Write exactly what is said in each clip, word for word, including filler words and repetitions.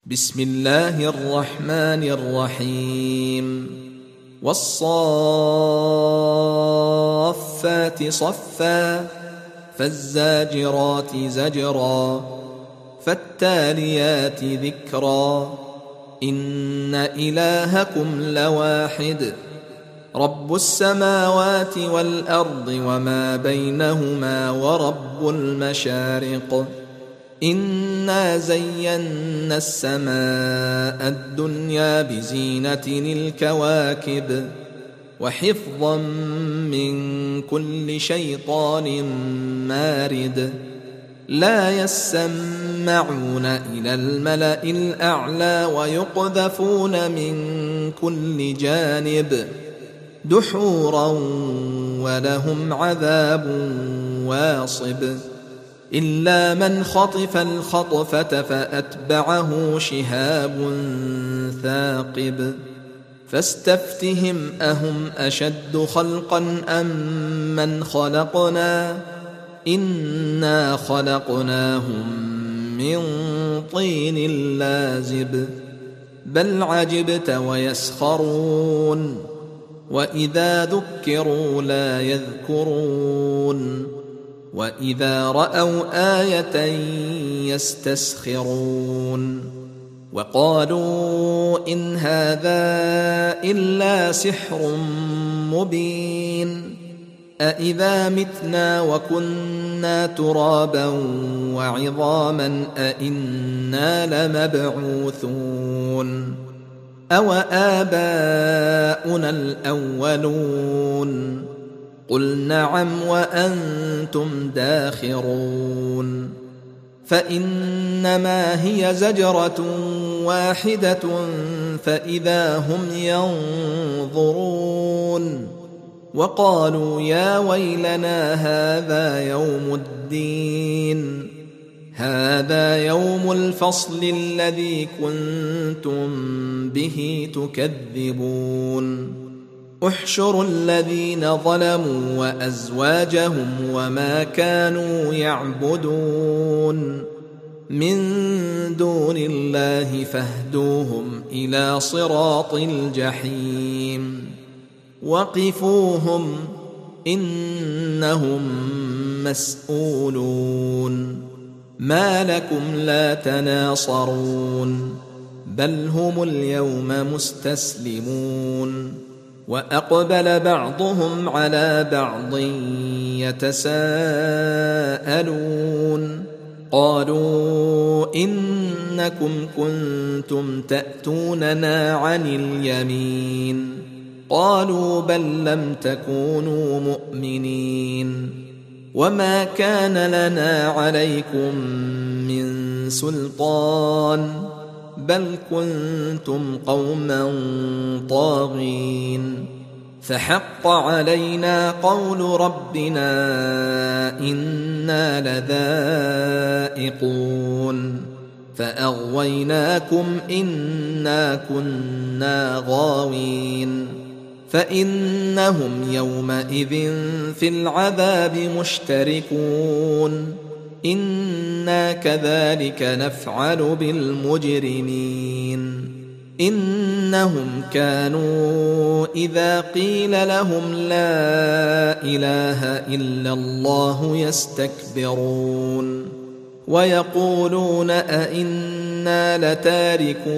بسم الله الرحمن الرحيم والصافات صفا فالزاجرات زجرا فالتاليات ذكرا إن إلهكم لواحد رب السماوات والأرض وما بينهما ورب المشارق إنا زينا السماء الدنيا بزينة الكواكب وحفظا من كل شيطان مارد لا يسمعون إلى الملأ الأعلى ويقذفون من كل جانب دحورا ولهم عذاب واصب إلا من خطف الخطفة فأتبعه شهاب ثاقب فاستفتهم أهم أشد خلقا أم من خلقنا إنا خلقناهم من طين لازب بل عجبت ويسخرون وإذا ذكروا لا يذكرون وإذا رأوا آية يستسخرون وقالوا إن هذا إلا سحر مبين أإذا متنا وكنا ترابا وعظاما أإنا لمبعوثون أو آباؤنا الأولون قل نعم وأنتم داخرون فإنما هي زجرة واحدة فإذا هم ينظرون وقالوا يا ويلنا هذا يوم الدين هذا يوم الفصل الذي كنتم به تكذبون احشروا الذين ظلموا وأزواجهم وما كانوا يعبدون من دون الله فاهدوهم إلى صراط الجحيم وقفوهم إنهم مسؤولون ما لكم لا تناصرون بل هم اليوم مستسلمون وأقبل بعضهم على بعض يتساءلون قالوا إنكم كنتم تأتوننا عن اليمين قالوا بل لم تكونوا مؤمنين وما كان لنا عليكم من سلطان بل كنتم قوما طاغين فحق علينا قول ربنا إنا لذائقون فأغويناكم إنا كنا غاوين فإنهم يومئذ في العذاب مشتركون إنا كذلك نفعل بالمجرمين إنهم كانوا إذا قيل لهم لا إله إلا الله يستكبرون ويقولون أئنا لتاركو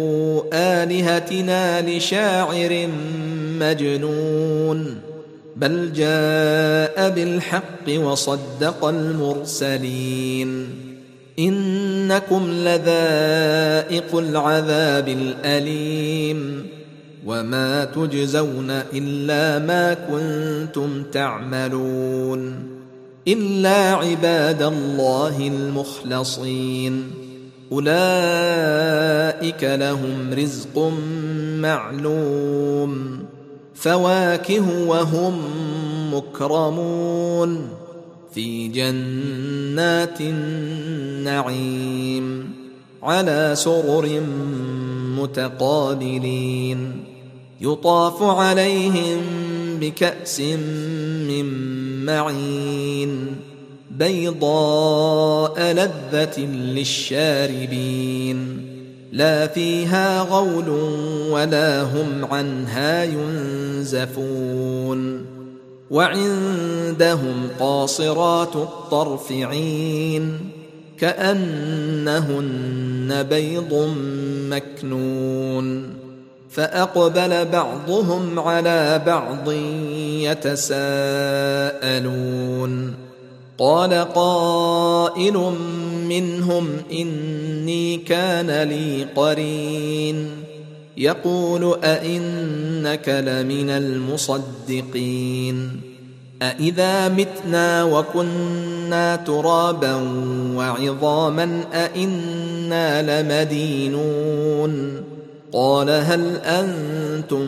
آلهتنا لشاعر مجنون بل جاء بالحق وصدق المرسلين إنكم لذائق العذاب الأليم وما تجزون إلا ما كنتم تعملون إلا عباد الله المخلصين أولئك لهم رزق معلوم فواكه وهم مكرمون في جنات النعيم على سرر متقابلين يطاف عليهم بكأس من معين بيضاء لذة للشاربين لا فيها غول ولا هم عنها ينزفون وعندهم قاصرات الطرف عين كأنهن بيض مكنون فأقبل بعضهم على بعض يتساءلون قال قائل منهم إني كان لي قرين يقول أئنك لمن المصدقين أإذا متنا وكنا ترابا وعظاما أئنا لمدينون قال هل أنتم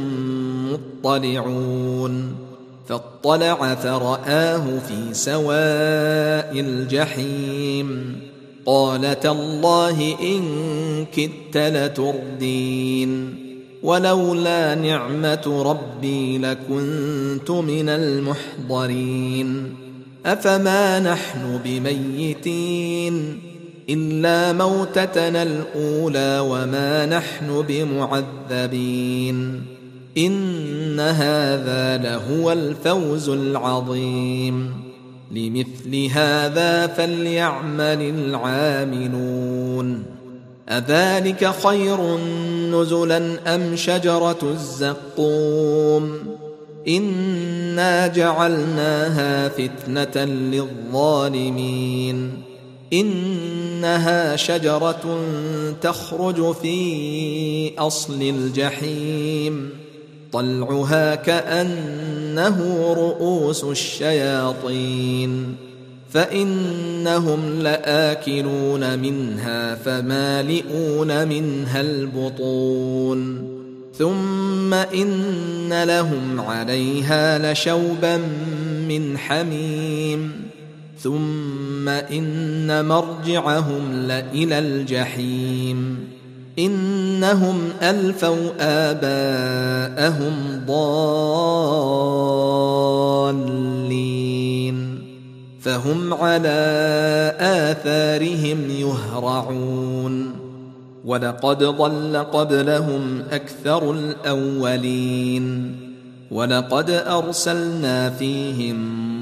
مطلعون فاطلع فرآه في سواء الجحيم قال تالله إن كدت لتردين ولولا نعمة ربي لكنت من المحضرين أفما نحن بميتين إلا موتتنا الأولى وما نحن بمعذبين إن هذا لهو الفوز العظيم لمثل هذا فليعمل العاملون أذلك خير نزلا أم شجرة الزقوم إنا جعلناها فتنة للظالمين إنها شجرة تخرج في أصل الجحيم طلعها كأنه رؤوس الشياطين فإنهم لآكلون منها فمالئون منها البطون ثم إن لهم عليها لشوبا من حميم ثم إن مرجعهم لإلى الجحيم إنهم ألفوا آباءهم ضالين فهم على آثارهم يهرعون ولقد ضل قبلهم أكثر الأولين ولقد أرسلنا فيهم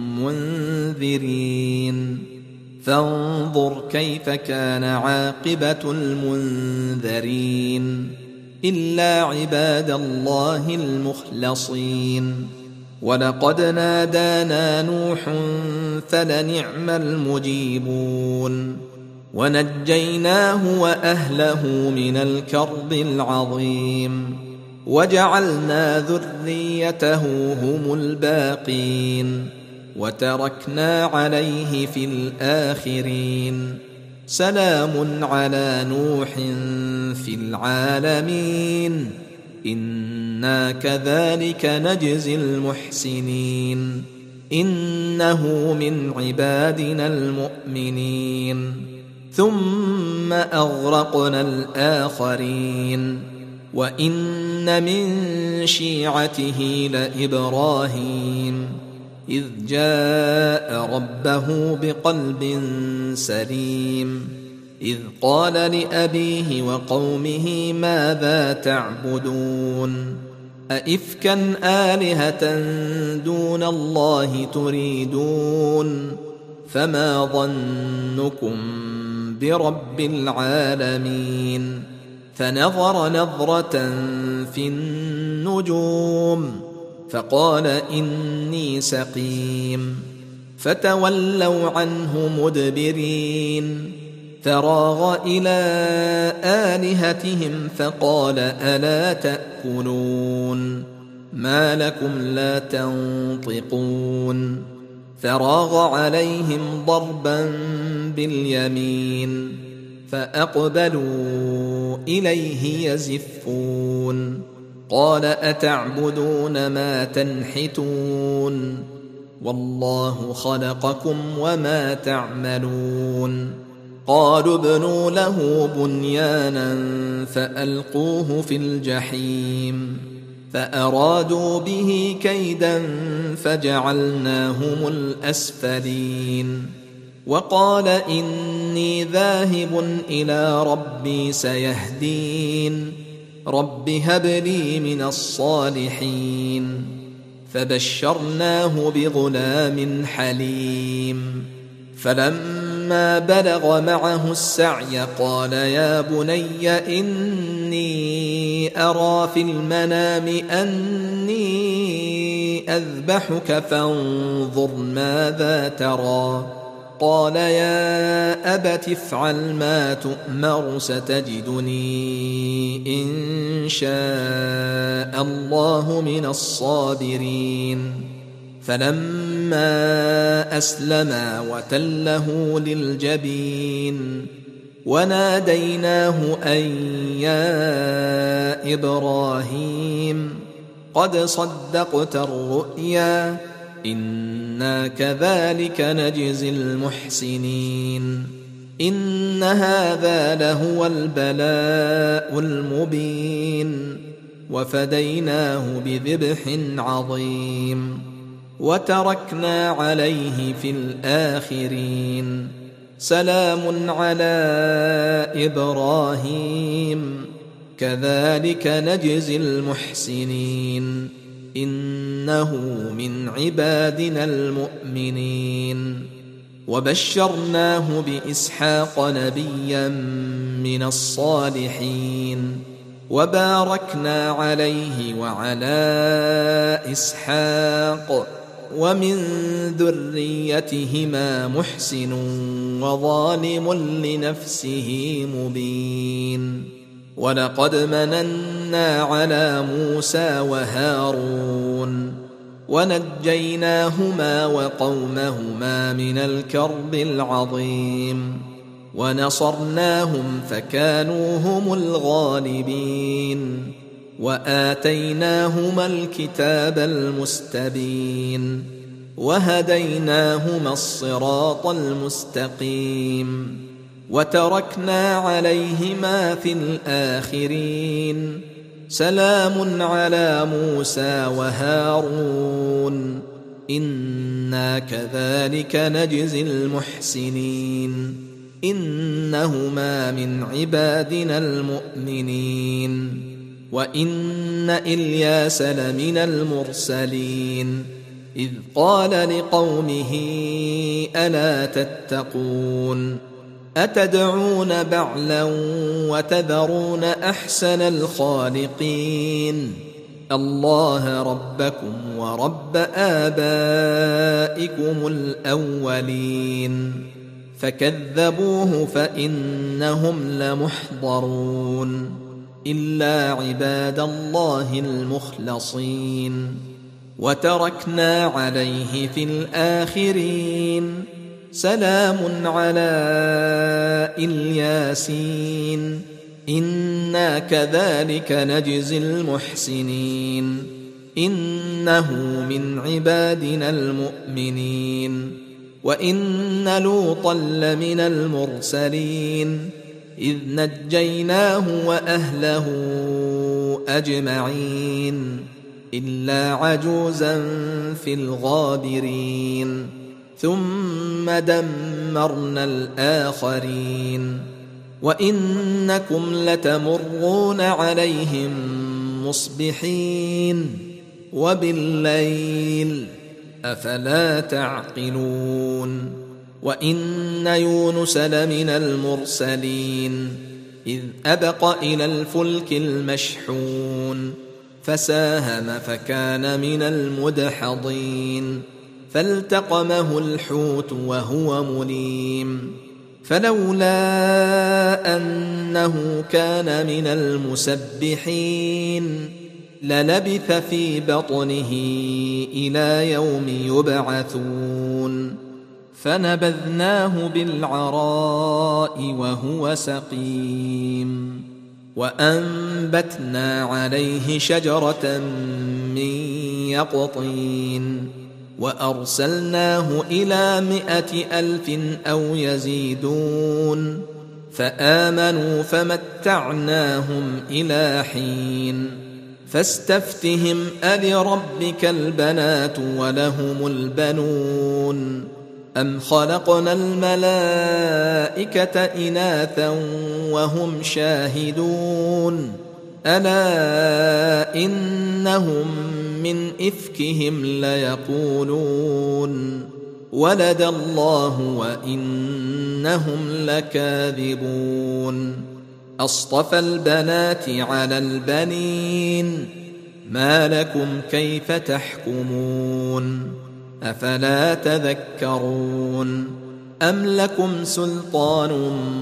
منذرين فانظر كيف كان عاقبة المنذرين إلا عباد الله المخلصين ولقد نادانا نوح فلنعم المجيبون ونجيناه وأهله من الكرب العظيم وجعلنا ذريته هم الباقين وتركنا عليه في الآخرين سلام على نوح في العالمين إنا كذلك نجزي المحسنين إنه من عبادنا المؤمنين ثم أغرقنا الآخرين وإن من شيعته لإبراهيم إذ جاء ربه بقلب سليم إذ قال لأبيه وقومه ماذا تعبدون أئفكا آلهة دون الله تريدون فما ظنكم برب العالمين فنظر نظرة في النجوم فقال إني سقيم فتولوا عنه مدبرين فراغ إلى آلهتهم فقال ألا تأكلون ما لكم لا تنطقون فراغ عليهم ضربا باليمين فأقبلوا إليه يزفون قال أتعبدون ما تنحتون والله خلقكم وما تعملون قالوا ابنوا له بنيانا فألقوه في الجحيم فأرادوا به كيدا فجعلناهم الأسفلين وقال إني ذاهب إلى ربي سيهدين رب هب لي من الصالحين فبشرناه بغلام حليم فلما بلغ معه السعي قال يا بني إني أرى في المنام أني أذبحك فانظر ماذا ترى قال يا أبت افعل ما تؤمر ستجدني إن شاء الله من الصابرين فلما أسلما وتله للجبين وناديناه أن يا إبراهيم قد صدقت الرؤيا إنا كذلك نجزي المحسنين إن هذا لهو البلاء المبين وفديناه بذبح عظيم وتركنا عليه في الآخرين سلام على إبراهيم كذلك نجزي المحسنين إنه من عبادنا المؤمنين وبشرناه بإسحاق نبيا من الصالحين وباركنا عليه وعلى إسحاق ومن ذريتهما محسن وظالم لنفسه مبين ولقد مننا على موسى وهارون ونجيناهما وقومهما من الكرب العظيم ونصرناهم فكانوا هم الغالبين وآتيناهما الكتاب المستبين وهديناهما الصراط المستقيم وتركنا عليهما في الآخرين سلام على موسى وهارون إنا كذلك نجزي المحسنين إنهما من عبادنا المؤمنين وإن إلياس لمن المرسلين إذ قال لقومه ألا تتقون أتدعون بعلا وتذرون أحسن الخالقين الله ربكم ورب آبائكم الأولين فكذبوه فإنهم لمحضرون إلا عباد الله المخلصين وتركنا عليه في الآخرين سلام على الياسين إنا كذلك نجزي المحسنين إنه من عبادنا المؤمنين وإن لوطا لمن المرسلين إذ نجيناه وأهله أجمعين إلا عجوزا في الغابرين ثم دمرنا الآخرين وإنكم لتمرون عليهم مصبحين وبالليل أفلا تعقلون وإن يونس لمن المرسلين إذ أبق إلى الفلك المشحون فساهم فكان من المدحضين فالتقمه الحوت وهو مليم فلولا أنه كان من المسبحين للبث في بطنه إلى يوم يبعثون فنبذناه بالعراء وهو سقيم وأنبتنا عليه شجرة من يقطين وأرسلناه إلى مائة ألف أو يزيدون فآمنوا فمتعناهم إلى حين فاستفتهم ألربك البنات ولهم البنون أم خلقنا الملائكة إناثا وهم شاهدون ألا إنهم من إفكهم ليقولون ولد الله وإنهم لكاذبون أصطفى البنات على البنين ما لكم كيف تحكمون أفلا تذكرون أم لكم سلطان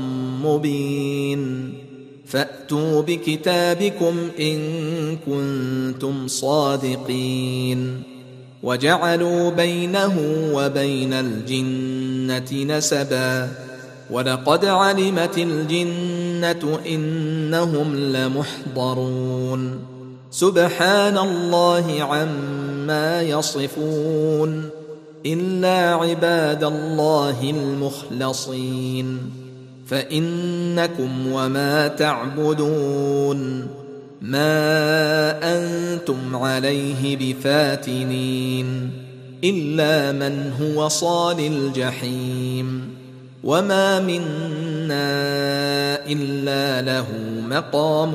مبين فأتوا بكتابكم إن كنتم صادقين وجعلوا بينه وبين الجنة نسبا ولقد علمت الجنة إنهم لمحضرون سبحان الله عما يصفون إلا عباد الله المخلصين فإنكم وما تعبدون ما أنتم عليه بفاتنين إلا من هو صال الجحيم وما منا إلا له مقام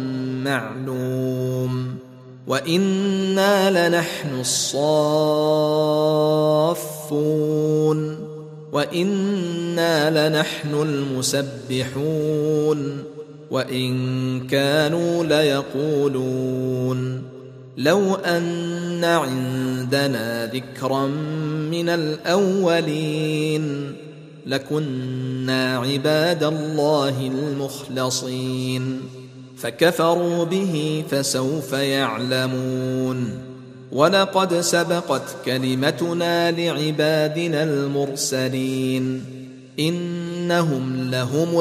معلوم وإنا لنحن الصافون وإنا لنحن المسبحون وإن كانوا ليقولون لو أن عندنا ذكرا من الأولين لكنا عباد الله المخلصين فكفروا به فسوف يعلمون ولقد سبقت كلمتنا لعبادنا المرسلين إنهم لهم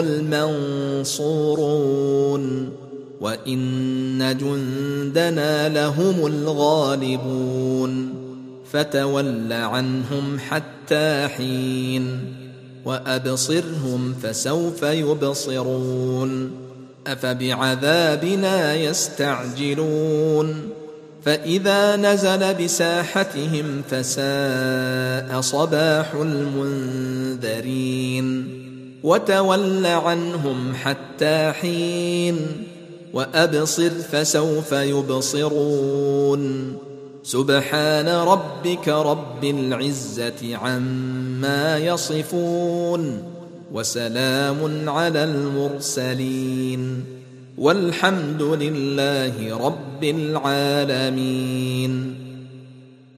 المنصورون وإن جندنا لهم الغالبون فتول عنهم حتى حين وأبصرهم فسوف يبصرون أفبعذابنا يستعجلون فإذا نزل بساحتهم فساء صباح المنذرين وتول عنهم حتى حين وأبصر فسوف يبصرون سبحان ربك رب العزة عما يصفون وسلام على المرسلين والحمد لله رب العالمين.